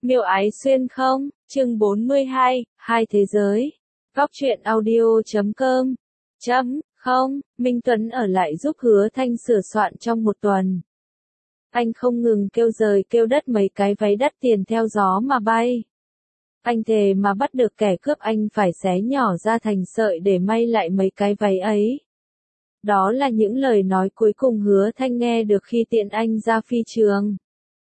Miêu Ái Xuyên không? Chương 42, Hai thế giới. Góc truyện audio.com. Không, Minh Tuấn ở lại giúp Hứa Thanh sửa soạn trong một tuần. Anh không ngừng kêu giời kêu đất mấy cái váy đắt tiền theo gió mà bay. Anh thề mà bắt được kẻ cướp anh phải xé nhỏ ra thành sợi để may lại mấy cái váy ấy. Đó là những lời nói cuối cùng Hứa Thanh nghe được khi tiện anh ra phi trường.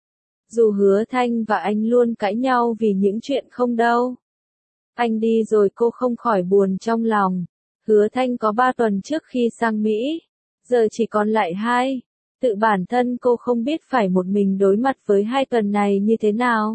Dù Hứa Thanh và anh luôn cãi nhau vì những chuyện không đâu. Anh đi rồi cô không khỏi buồn trong lòng. Hứa Thanh có 3 tuần trước khi sang Mỹ. Giờ chỉ còn lại 2. Tự bản thân cô không biết phải một mình đối mặt với 2 tuần này như thế nào.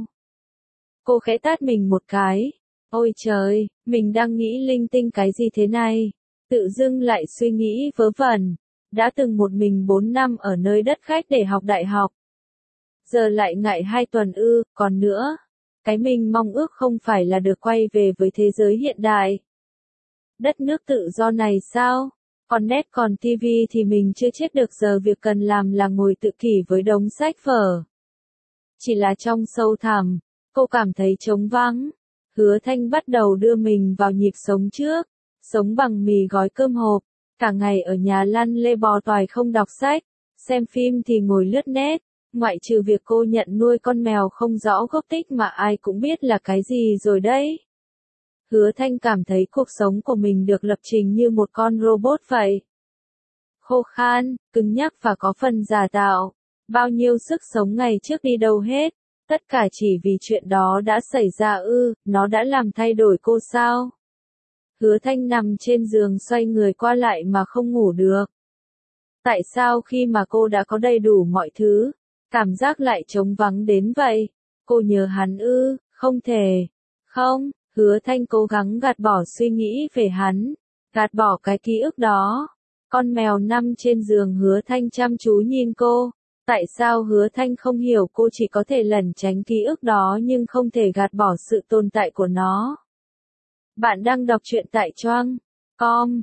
Cô khẽ tát mình một cái. Ôi trời, mình đang nghĩ linh tinh cái gì thế này? Tự dưng lại suy nghĩ vớ vẩn. Đã từng một mình 4 năm ở nơi đất khách để học đại học. Giờ lại ngại 2 tuần còn nữa. Cái mình mong ước không phải là được quay về với thế giới hiện đại. Đất nước tự do này sao? Còn net còn tivi thì mình chưa chết được, giờ việc cần làm là ngồi tự kỷ với đống sách vở. Chỉ là trong sâu thẳm, cô cảm thấy trống vắng. Hứa Thanh bắt đầu đưa mình vào nhịp sống trước. Sống bằng mì gói cơm hộp. Cả ngày ở nhà lăn lê bò toài không đọc sách. Xem phim thì ngồi lướt net. Ngoại trừ việc cô nhận nuôi con mèo không rõ gốc tích mà ai cũng biết là cái gì rồi đấy. Hứa Thanh cảm thấy cuộc sống của mình được lập trình như một con robot vậy. Khô khan, cứng nhắc và có phần giả tạo. Bao nhiêu sức sống ngày trước đi đâu hết. Tất cả chỉ vì chuyện đó đã xảy ra nó đã làm thay đổi cô sao? Hứa Thanh nằm trên giường xoay người qua lại mà không ngủ được. Tại sao khi mà cô đã có đầy đủ mọi thứ, cảm giác lại trống vắng đến vậy? Cô nhớ hắn không thể. Không, Hứa Thanh cố gắng gạt bỏ suy nghĩ về hắn, gạt bỏ cái ký ức đó. Con mèo nằm trên giường, Hứa Thanh chăm chú nhìn cô. Tại sao Hứa Thanh không hiểu cô chỉ có thể lẩn tránh ký ức đó nhưng không thể gạt bỏ sự tồn tại của nó? Bạn đang đọc truyện tại Choang.com,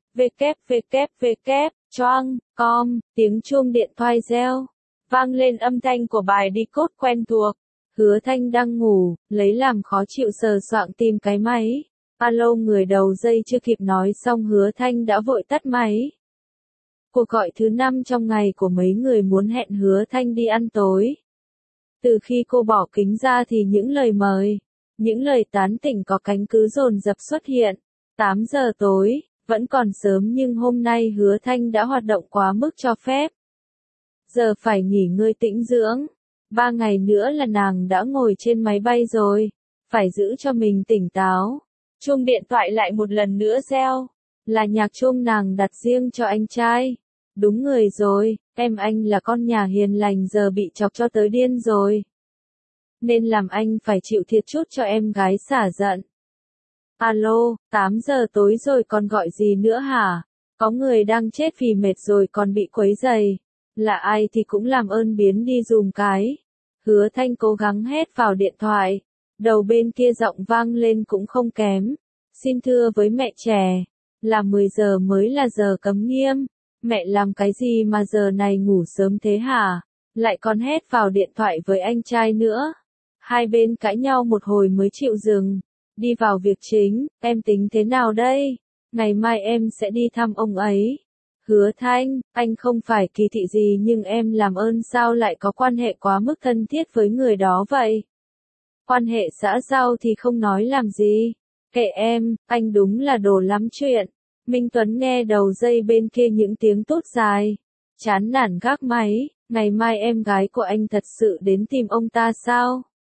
www.choang.com, tiếng chuông điện thoại reo. Vang lên âm thanh của bài đi cốt quen thuộc. Hứa Thanh đang ngủ, lấy làm khó chịu sờ soạng tìm cái máy. Alo, người đầu dây chưa kịp nói xong Hứa Thanh đã vội tắt máy. Cuộc gọi thứ 5 trong ngày của mấy người muốn hẹn Hứa Thanh đi ăn tối. Từ khi cô bỏ kính ra thì những lời mời, những lời tán tỉnh có cánh cứ dồn dập xuất hiện. 8 giờ tối, vẫn còn sớm nhưng hôm nay Hứa Thanh đã hoạt động quá mức cho phép. Giờ phải nghỉ ngơi tĩnh dưỡng. 3 ngày nữa là nàng đã ngồi trên máy bay rồi. Phải giữ cho mình tỉnh táo. Chuông điện thoại lại một lần nữa reo. Là nhạc chuông nàng đặt riêng cho anh trai. Đúng người rồi, em anh là con nhà hiền lành giờ bị chọc cho tới điên rồi. Nên làm anh phải chịu thiệt chút cho em gái xả giận. Alo, 8 giờ tối rồi còn gọi gì nữa hả? Có người đang chết vì mệt rồi còn bị quấy rầy. Là ai thì cũng làm ơn biến đi dùm cái. Hứa Thanh cố gắng hét vào điện thoại. Đầu bên kia giọng vang lên cũng không kém. Xin thưa với mẹ trẻ. Là 10 giờ mới là giờ cấm nghiêm. Mẹ làm cái gì mà giờ này ngủ sớm thế hả? Lại còn hét vào điện thoại với anh trai nữa. Hai bên cãi nhau một hồi mới chịu dừng. Đi vào việc chính, em tính thế nào đây? Ngày mai em sẽ đi thăm ông ấy. Hứa Thanh, anh không phải kỳ thị gì nhưng em làm ơn sao lại có quan hệ quá mức thân thiết với người đó vậy? Quan hệ xã giao thì không nói làm gì. Kệ em, anh đúng là đồ lắm chuyện. Minh Tuấn nghe đầu dây bên kia những tiếng tốt dài. Chán nản gác máy, ngày mai em gái của anh thật sự đến tìm ông ta sao?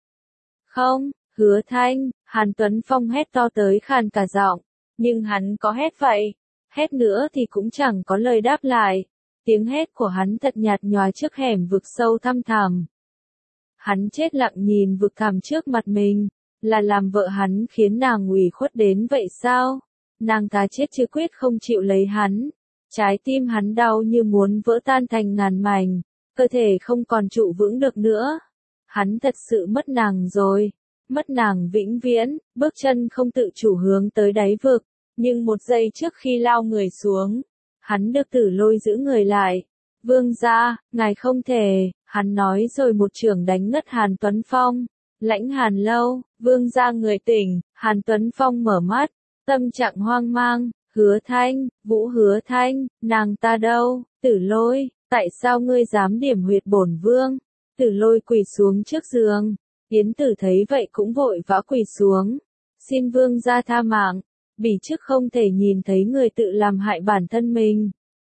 Không, Hứa Thanh, Hàn Tuấn Phong hét to tới khàn cả giọng. Nhưng hắn có hét vậy. Hét nữa thì cũng chẳng có lời đáp lại. Tiếng hét của hắn thật nhạt nhòa trước hẻm vực sâu thăm thẳm. Hắn chết lặng nhìn vực thẳm trước mặt mình. Là làm vợ hắn khiến nàng ủy khuất đến vậy sao? Nàng ta chết chứ quyết không chịu lấy hắn. Trái tim hắn đau như muốn vỡ tan thành ngàn mảnh. Cơ thể không còn trụ vững được nữa. Hắn thật sự mất nàng rồi. Mất nàng vĩnh viễn, bước chân không tự chủ hướng tới đáy vực. Nhưng một giây trước khi lao người xuống, hắn được Tử Lôi giữ người lại. Vương gia, ngài không thể, hắn nói rồi một chưởng đánh ngất Hàn Tuấn Phong. Lãnh Hàn lâu, vương gia người tỉnh, Hàn Tuấn Phong mở mắt, tâm trạng hoang mang, Hứa Thanh, Vũ Hứa Thanh, nàng ta đâu, Tử Lôi, tại sao ngươi dám điểm huyệt bổn vương? Tử Lôi quỳ xuống trước giường, Yến Tử thấy vậy cũng vội vã quỳ xuống, xin vương gia tha mạng, bỉ chức không thể nhìn thấy người tự làm hại bản thân mình.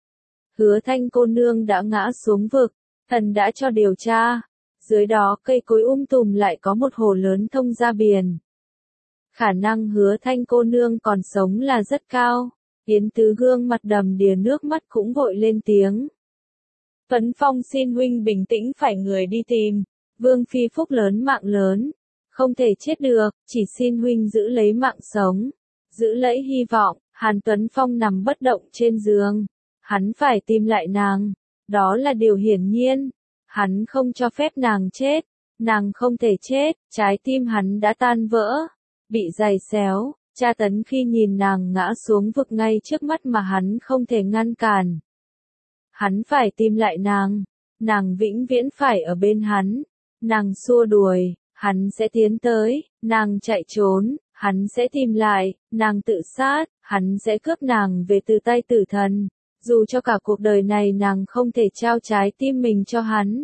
Hứa Thanh cô nương đã ngã xuống vực, thần đã cho điều tra, dưới đó cây cối tùm lại có một hồ lớn thông ra biển. Khả năng Hứa Thanh cô nương còn sống là rất cao. Yến Tứ gương mặt đầm đìa nước mắt cũng vội lên tiếng. Tuấn Phong xin huynh bình tĩnh, phải người đi tìm. Vương phi phúc lớn mạng lớn, không thể chết được, chỉ xin huynh giữ lấy mạng sống, giữ lấy hy vọng. Hàn Tuấn Phong nằm bất động trên giường, hắn phải tìm lại nàng, đó là điều hiển nhiên. Hắn không cho phép nàng chết, nàng không thể chết, trái tim hắn đã tan vỡ, bị giày xéo, tra tấn khi nhìn nàng ngã xuống vực ngay trước mắt mà hắn không thể ngăn cản. Hắn phải tìm lại nàng vĩnh viễn phải ở bên hắn, nàng xua đuổi, hắn sẽ tiến tới, nàng chạy trốn, hắn sẽ tìm lại, nàng tự sát, hắn sẽ cướp nàng về từ tay tử thần. Dù cho cả cuộc đời này nàng không thể trao trái tim mình cho hắn.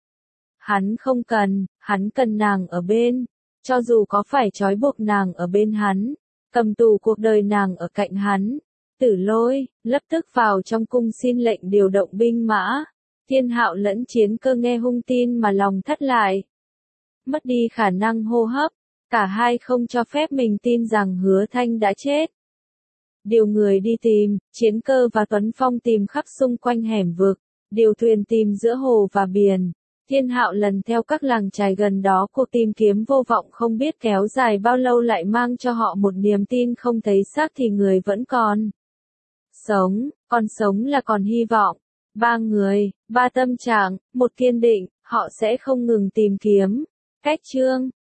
Hắn không cần, hắn cần nàng ở bên. Cho dù có phải trói buộc nàng ở bên hắn, cầm tù cuộc đời nàng ở cạnh hắn. Tử Lôi, lập tức vào trong cung xin lệnh điều động binh mã. Thiên Hạo lẫn Chiến Cơ nghe hung tin mà lòng thắt lại. Mất đi khả năng hô hấp, cả hai không cho phép mình tin rằng Hứa Thanh đã chết. Điều người đi tìm, Chiến Cơ và Tuấn Phong tìm khắp xung quanh hẻm vực, điều thuyền tìm giữa hồ và biển. Thiên Hạo lần theo các làng chài gần đó, cuộc tìm kiếm vô vọng không biết kéo dài bao lâu lại mang cho họ một niềm tin không thấy xác thì người vẫn còn sống là còn hy vọng. Ba người, ba tâm trạng, một kiên định, họ sẽ không ngừng tìm kiếm. Cách chương